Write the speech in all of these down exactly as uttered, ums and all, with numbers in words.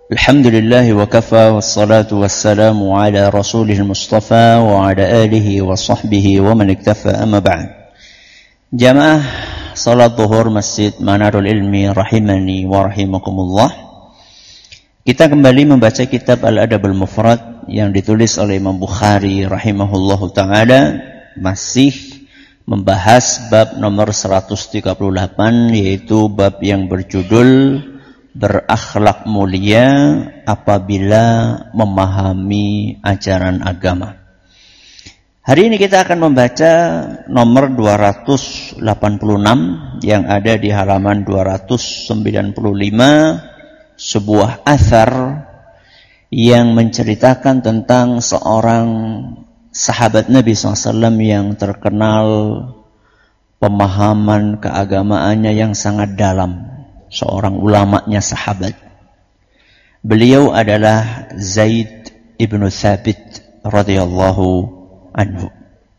Alhamdulillah wa kafa wassalatu wassalamu ala rasulihil mustafa wa ala alihi wa sahbihi wa man iktafa amma ba'd. Jamaah salat zuhur Masjid Manarul Ilmi rahimani wa rahimakumullah. Kita kembali membaca kitab Al-Adabul Mufrad yang ditulis oleh Imam Bukhari rahimahullahu taala, masih membahas bab nomor seratus tiga puluh delapan, yaitu bab yang berjudul berakhlak mulia apabila memahami ajaran agama. Hari ini kita akan membaca nomor dua ratus delapan puluh enam yang ada di halaman dua ratus sembilan puluh lima, sebuah athar yang menceritakan tentang seorang sahabat Nabi shallallahu alaihi wasallam yang terkenal pemahaman keagamaannya yang sangat dalam. Seorang ulamanya sahabat. Beliau adalah Zaid ibn Thabit radhiyallahu anhu.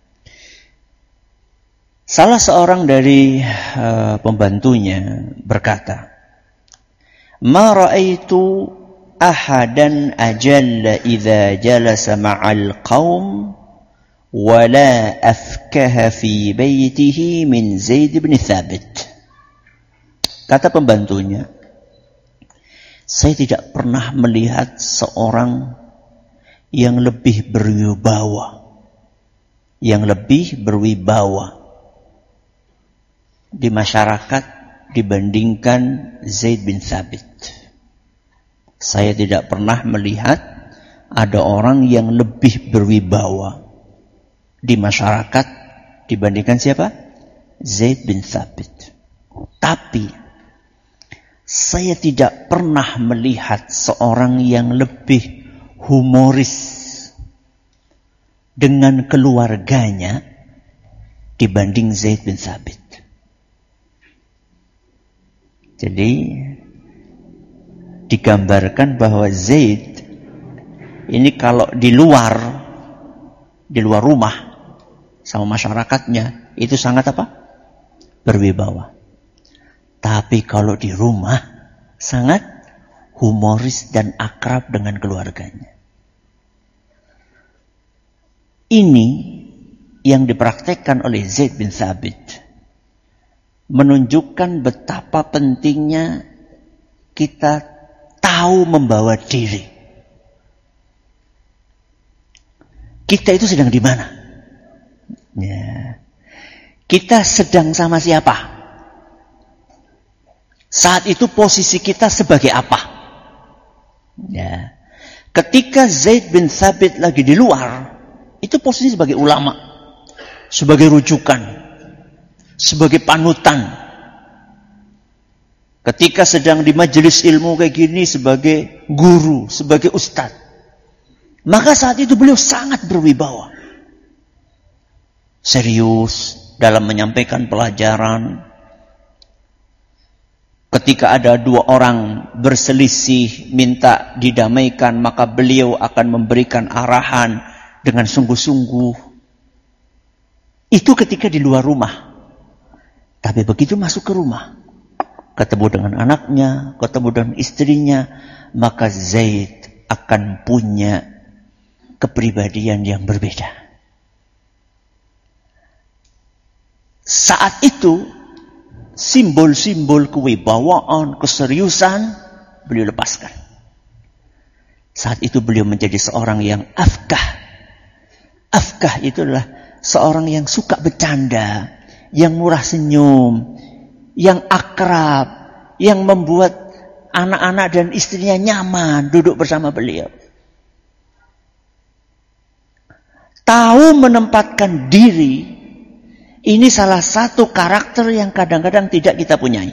Salah seorang dari uh, pembantunya berkata, "Ma ra'aitu ahadan ajalla idza jalasa ma'al qaum wa la afkaha fi baitihi min Zaid ibn Thabit." Kata pembantunya, saya tidak pernah melihat seorang yang lebih berwibawa, yang lebih berwibawa di masyarakat dibandingkan Zaid bin Thabit. Saya tidak pernah melihat ada orang yang lebih berwibawa di masyarakat dibandingkan siapa? Zaid bin Thabit. Tapi saya tidak pernah melihat seorang yang lebih humoris dengan keluarganya dibanding Zaid bin Thabit. Jadi digambarkan bahwa Zaid ini kalau di luar di luar rumah sama masyarakatnya itu sangat apa? Berwibawa. Tapi kalau di rumah sangat humoris dan akrab dengan keluarganya. Ini yang dipraktekkan oleh Zaid bin Thabit menunjukkan betapa pentingnya kita tahu membawa diri. Kita itu sedang di mana? Ya. Kita sedang sama siapa? Saat itu posisi kita sebagai apa? Ya. Ketika Zaid bin Thabit lagi di luar, itu posisi sebagai ulama, sebagai rujukan, sebagai panutan. Ketika sedang di majelis ilmu kayak gini, sebagai guru, sebagai ustadz. Maka saat itu beliau sangat berwibawa. Serius dalam menyampaikan pelajaran. Ketika ada dua orang berselisih minta didamaikan, maka beliau akan memberikan arahan dengan sungguh-sungguh. Itu ketika di luar rumah. Tapi begitu masuk ke rumah, ketemu dengan anaknya, ketemu dengan istrinya, maka Zaid akan punya kepribadian yang berbeda. Saat itu simbol-simbol kewibawaan, keseriusan beliau lepaskan. Saat itu beliau menjadi seorang yang afkah. Afkah itu adalah seorang yang suka bercanda, yang murah senyum, yang akrab, yang membuat anak-anak dan istrinya nyaman duduk bersama beliau. Tahu menempatkan diri. Ini salah satu karakter yang kadang-kadang tidak kita punyai.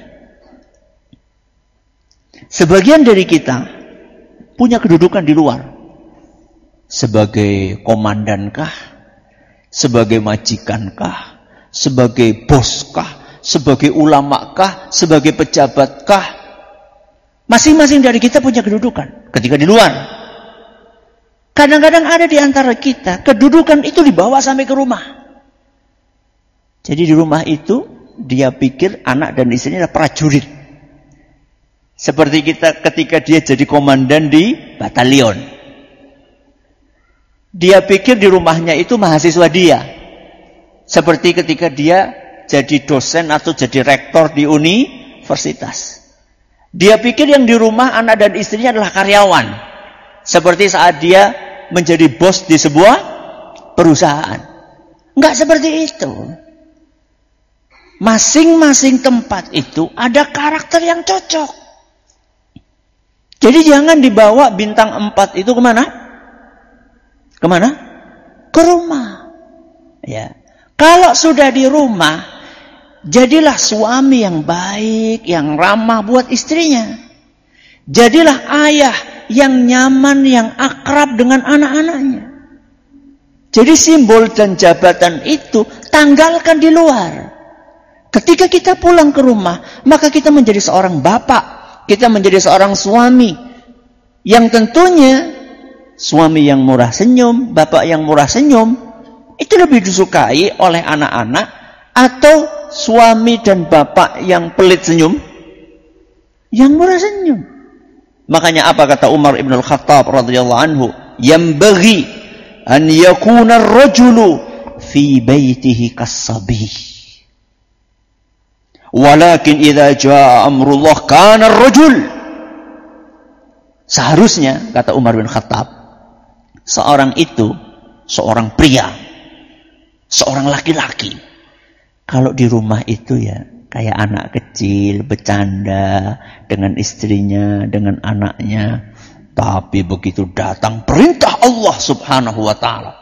Sebagian dari kita punya kedudukan di luar. Sebagai komandankah? Sebagai majikankah? Sebagai boskah? Sebagai ulamakah? Sebagai pejabatkah? Masing-masing dari kita punya kedudukan ketika di luar. Kadang-kadang ada di antara kita, kedudukan itu dibawa sampai ke rumah. Jadi di rumah itu dia pikir anak dan istrinya adalah prajurit. Seperti kita ketika dia jadi komandan di batalion. Dia pikir di rumahnya itu mahasiswa dia. Seperti ketika dia jadi dosen atau jadi rektor di universitas. Dia pikir yang di rumah anak dan istrinya adalah karyawan. Seperti saat dia menjadi bos di sebuah perusahaan. Enggak seperti itu. Masing-masing tempat itu ada karakter yang cocok. Jadi jangan dibawa bintang empat itu kemana? Kemana? Ke rumah. Ya. Kalau sudah di rumah, jadilah suami yang baik, yang ramah buat istrinya. Jadilah ayah yang nyaman, yang akrab dengan anak-anaknya. Jadi simbol dan jabatan itu tanggalkan di luar. Ketika kita pulang ke rumah, maka kita menjadi seorang bapak. Kita menjadi seorang suami yang tentunya suami yang murah senyum, bapak yang murah senyum, itu lebih disukai oleh anak-anak atau suami dan bapak yang pelit senyum, yang murah senyum. Makanya apa kata Umar ibn al-Khattab radhiyallahu anhu, "Yambaghi an yakuna ar-rajulu fi baitihi kas-sabi." Walakin idza jaa amrullah kana ar-rajul. Seharusnya kata Umar bin Khattab, seorang itu seorang pria, seorang laki-laki. Kalau di rumah itu ya kayak anak kecil bercanda dengan istrinya, dengan anaknya. Tapi begitu datang perintah Allah Subhanahu wa taala,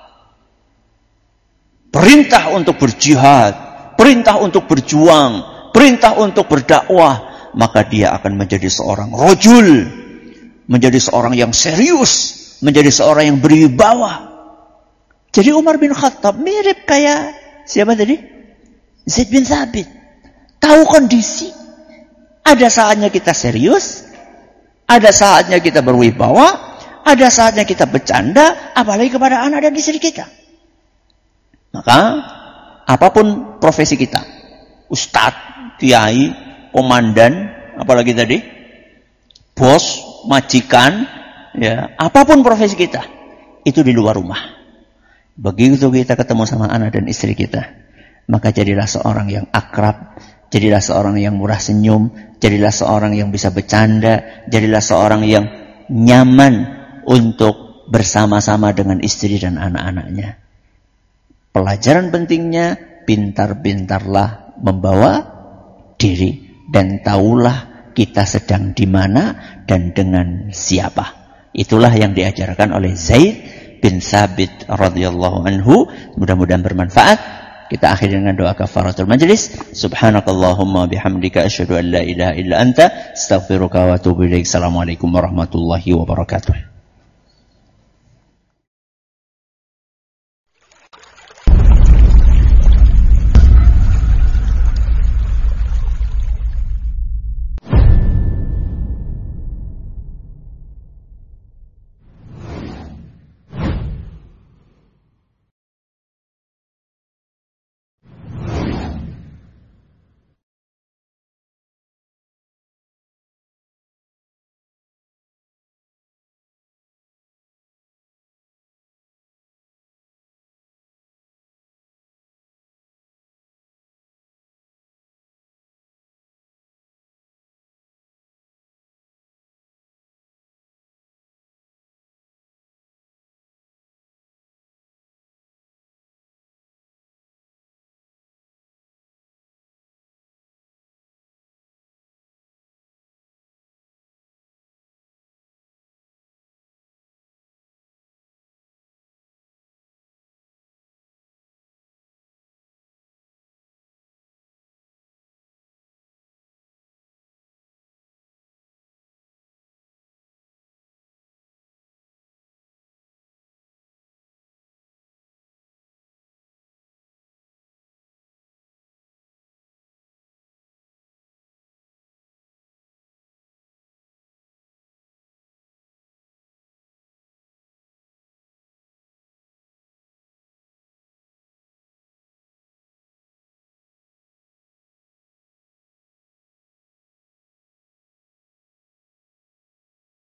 perintah untuk berjihad, perintah untuk berjuang, perintah untuk berdakwah, maka dia akan menjadi seorang rajul, menjadi seorang yang serius, menjadi seorang yang berwibawa. Jadi Umar bin Khattab mirip kayak siapa tadi? Zaid bin Thabit. Tahu kondisi. Ada saatnya kita serius, ada saatnya kita berwibawa, ada saatnya kita bercanda, apalagi kepada anak dan istri kita. Maka apapun profesi kita, ustadz, kiai, komandan, apalagi tadi, bos, majikan, ya, apapun profesi kita, itu di luar rumah. Begitu kita ketemu sama anak dan istri kita, maka jadilah seorang yang akrab, jadilah seorang yang murah senyum, jadilah seorang yang bisa bercanda, jadilah seorang yang nyaman untuk bersama-sama dengan istri dan anak-anaknya. Pelajaran pentingnya, pintar-pintarlah membawa diri dan tahulah kita sedang di mana dan dengan siapa. Itulah yang diajarkan oleh Zaid bin Thabit radhiyallahu anhu. Mudah-mudahan bermanfaat. Kita akhiri dengan doa kafaratul majlis. Subhanakallahumma bihamdika asyhadu an la ilaha illa anta astaghfiruka wa atubu ilaik. Assalamualaikum warahmatullahi wabarakatuh.